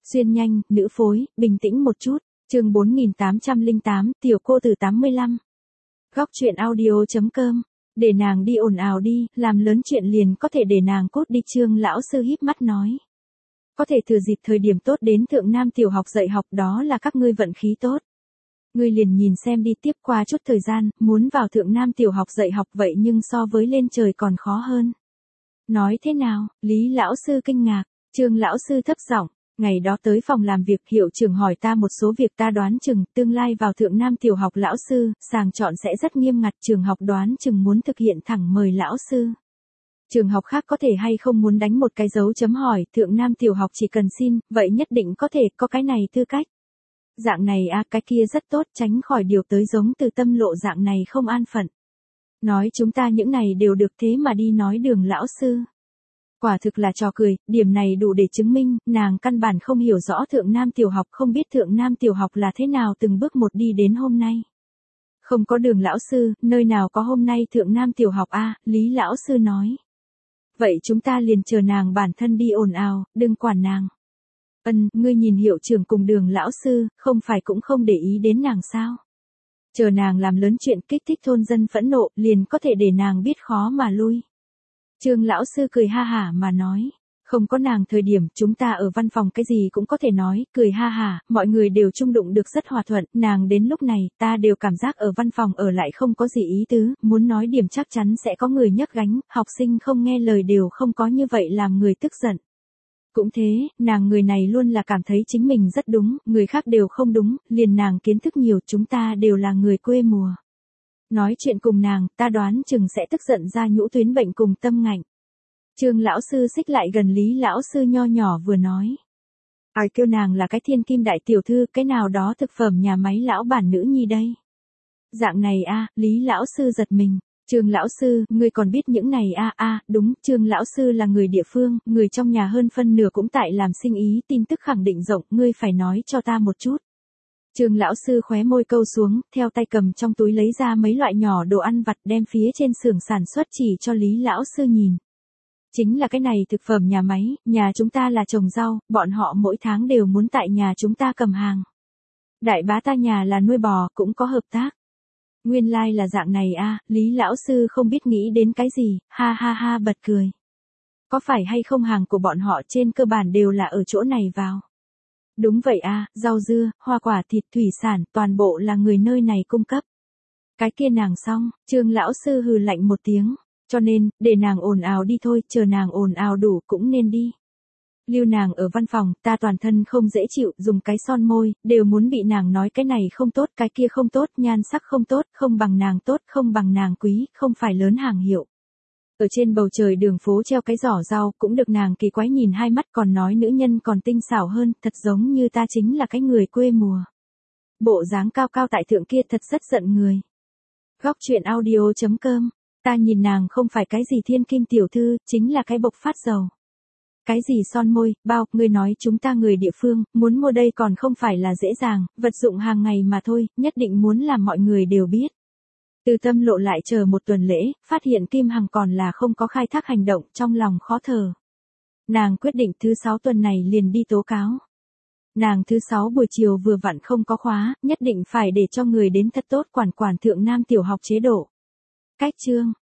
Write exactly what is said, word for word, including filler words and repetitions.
Xuyên nhanh, nữ phối, bình tĩnh một chút. Chương bốn nghìn tám trăm lẻ tám, tiểu cô từ tám mươi lăm. Góc truyện audio.com. Để nàng đi ồn ào đi, làm lớn chuyện liền có thể để nàng cút đi. Trương lão sư híp mắt nói. Có thể thừa dịp thời điểm tốt đến Thượng Nam tiểu học dạy học, đó là các ngươi vận khí tốt. Ngươi liền nhìn xem đi, tiếp qua chút thời gian, muốn vào Thượng Nam tiểu học dạy học vậy nhưng so với lên trời còn khó hơn. Nói thế nào? Lý lão sư kinh ngạc. Trương lão sư thấp giọng. Ngày đó tới phòng làm việc, hiệu trưởng hỏi ta một số việc, ta đoán chừng tương lai vào Thượng Nam tiểu học lão sư, sàng chọn sẽ rất nghiêm ngặt, trường học đoán chừng muốn thực hiện thẳng mời lão sư. Trường học khác có thể hay không muốn đánh một cái dấu chấm hỏi, Thượng Nam tiểu học chỉ cần xin, vậy nhất định có thể, có cái này tư cách. Dạng này a, cái kia rất tốt, tránh khỏi điều tới giống Từ Tâm lộ dạng này không an phận. Nói chúng ta những này đều được, thế mà đi nói Đường lão sư. Quả thực là trò cười, điểm này đủ để chứng minh, nàng căn bản không hiểu rõ Thượng Nam tiểu học, không biết Thượng Nam tiểu học là thế nào từng bước một đi đến hôm nay. Không có Đường lão sư, nơi nào có hôm nay Thượng Nam tiểu học a, Lý lão sư nói. Vậy chúng ta liền chờ nàng bản thân đi ồn ào, đừng quản nàng. Ân, ngươi nhìn hiệu trưởng cùng Đường lão sư, không phải cũng không để ý đến nàng sao? Chờ nàng làm lớn chuyện kích thích thôn dân phẫn nộ, liền có thể để nàng biết khó mà lui. Trương lão sư cười ha hả mà nói, không có nàng thời điểm chúng ta ở văn phòng cái gì cũng có thể nói, cười ha hả, mọi người đều chung đụng được rất hòa thuận, nàng đến lúc này ta đều cảm giác ở văn phòng ở lại không có gì ý tứ, muốn nói điểm chắc chắn sẽ có người nhấc gánh, học sinh không nghe lời đều không có như vậy làm người tức giận. Cũng thế, nàng người này luôn là cảm thấy chính mình rất đúng, người khác đều không đúng, liền nàng kiến thức nhiều, chúng ta đều là người quê mùa. Nói chuyện cùng nàng, ta đoán chừng sẽ tức giận ra nhũ tuyến bệnh cùng tâm ngạnh. Trương lão sư xích lại gần Lý lão sư nho nhỏ vừa nói. Ai kêu nàng là cái thiên kim đại tiểu thư, cái nào đó thực phẩm nhà máy lão bản nữ nhi đây. Dạng này a, Lý lão sư giật mình. Trương lão sư, ngươi còn biết những này a a, đúng, Trương lão sư là người địa phương, người trong nhà hơn phân nửa cũng tại làm sinh ý, tin tức khẳng định rộng, ngươi phải nói cho ta một chút. Trương lão sư khóe môi câu xuống, theo tay cầm trong túi lấy ra mấy loại nhỏ đồ ăn vặt, đem phía trên xưởng sản xuất chỉ cho Lý lão sư nhìn. Chính là cái này thực phẩm nhà máy, nhà chúng ta là trồng rau, bọn họ mỗi tháng đều muốn tại nhà chúng ta cầm hàng. Đại bá ta nhà là nuôi bò, cũng có hợp tác. Nguyên lai like là dạng này a, Lý lão sư không biết nghĩ đến cái gì, ha ha ha bật cười. Có phải hay không hàng của bọn họ trên cơ bản đều là ở chỗ này vào? Đúng vậy a, rau dưa, hoa quả, thịt, thủy sản, toàn bộ là người nơi này cung cấp. Cái kia nàng xong, Trương lão sư hừ lạnh một tiếng, cho nên, để nàng ồn ào đi thôi, chờ nàng ồn ào đủ cũng nên đi. Lưu nàng ở văn phòng, ta toàn thân không dễ chịu, dùng cái son môi, đều muốn bị nàng nói cái này không tốt, cái kia không tốt, nhan sắc không tốt, không bằng nàng tốt, không bằng nàng quý, không phải lớn hàng hiệu. Ở trên bầu trời đường phố treo cái giỏ rau, cũng được nàng kỳ quái nhìn hai mắt, còn nói nữ nhân còn tinh xảo hơn, thật giống như ta chính là cái người quê mùa. Bộ dáng cao cao tại thượng kia thật rất giận người. Góc truyện audio.com, ta nhìn nàng không phải cái gì thiên kim tiểu thư, chính là cái bộc phát dầu. Cái gì son môi, bao, ngươi nói chúng ta người địa phương, muốn mua đây còn không phải là dễ dàng, vật dụng hàng ngày mà thôi, nhất định muốn làm mọi người đều biết. Từ Tâm lộ lại chờ một tuần lễ, phát hiện Kim Hằng còn là không có khai thác hành động, trong lòng khó thở. Nàng quyết định thứ sáu tuần này liền đi tố cáo. Nàng thứ sáu buổi chiều vừa vặn không có khóa, nhất định phải để cho người đến thật tốt quản quản Thượng Nam tiểu học chế độ. Cách chương.